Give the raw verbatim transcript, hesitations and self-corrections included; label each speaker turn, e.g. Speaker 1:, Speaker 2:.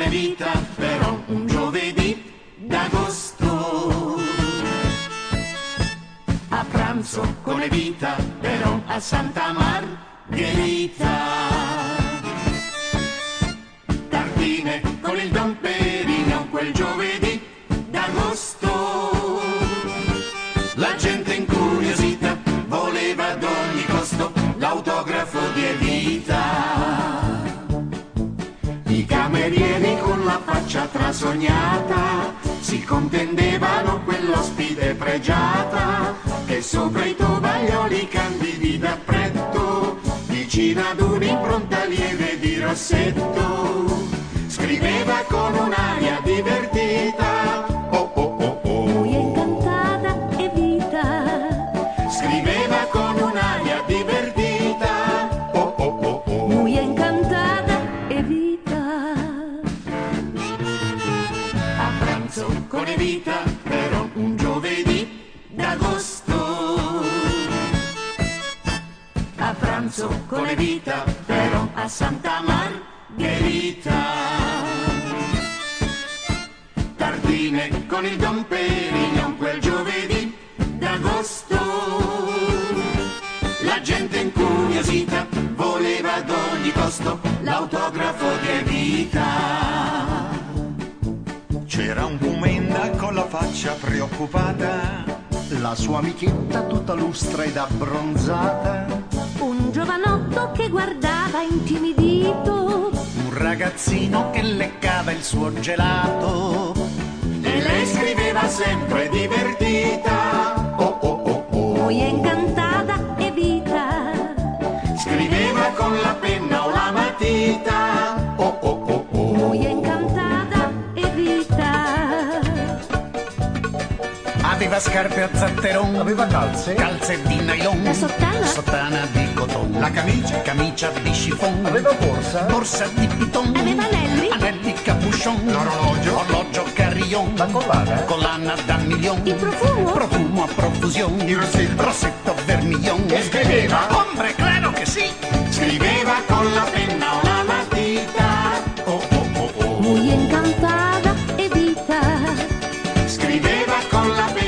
Speaker 1: come vita, però un giovedì d'agosto. A pranzo con Evita, però a Santa Margherita. Tartine con il Don Perignon, quel giovedì d'agosto. La gente incuriosita voleva ad ogni costo l'autografo di Evita. I camerieri con la faccia trasognata si contendevano quell'ospite pregiata che sopra i tovaglioli candidi d'appretto, vicino ad un'impronta lieve di rossetto, scriveva con un'aria divertita. Oh oh oh oh.
Speaker 2: Muy incantata Evita.
Speaker 1: Scriveva con un'aria divertita. Oh oh oh oh.
Speaker 2: Muy incantata Evita.
Speaker 1: A pranzo con Evita, però un giovedì d'agosto. A pranzo con Evita, però a Santa Margherita. Tartine con il Don Perignon, quel giovedì d'agosto. La gente incuriosita voleva ad ogni costo l'autografo di Evita.
Speaker 3: C'era un Comenda con la faccia preoccupata,
Speaker 4: la sua amichetta tutta lustra ed abbronzata,
Speaker 2: Un giovanotto che guardava intimidito,
Speaker 4: un ragazzino che leccava il suo gelato.
Speaker 1: E lei scriveva sempre divertita. Oh oh oh oh.
Speaker 2: muy incantata Evita.
Speaker 1: Scriveva con la penna o la matita. Oh oh oh oh.
Speaker 2: Muy incantata Evita.
Speaker 4: Aveva scarpe a zatteron, aveva calze, calze di nylon,
Speaker 2: La sottana?
Speaker 4: sottana di coton,
Speaker 3: la camicia,
Speaker 4: camicia di chiffon,
Speaker 5: Aveva borsa?
Speaker 4: borsa di piton,
Speaker 2: Aveva anelli?
Speaker 4: anelli capuchon,
Speaker 3: l'orologio,
Speaker 4: orologio carillon,
Speaker 5: La collana?
Speaker 4: collana da milion,
Speaker 2: Il profumo?
Speaker 4: profumo a profusion,
Speaker 3: il rossetto,
Speaker 4: rossetto vermilion,
Speaker 3: e scriveva,
Speaker 4: ombre, claro che sì,
Speaker 1: Scriveva con la penna o la matita. Oh oh oh oh.
Speaker 2: Muy incantata Evita.
Speaker 1: Scriveva con la penna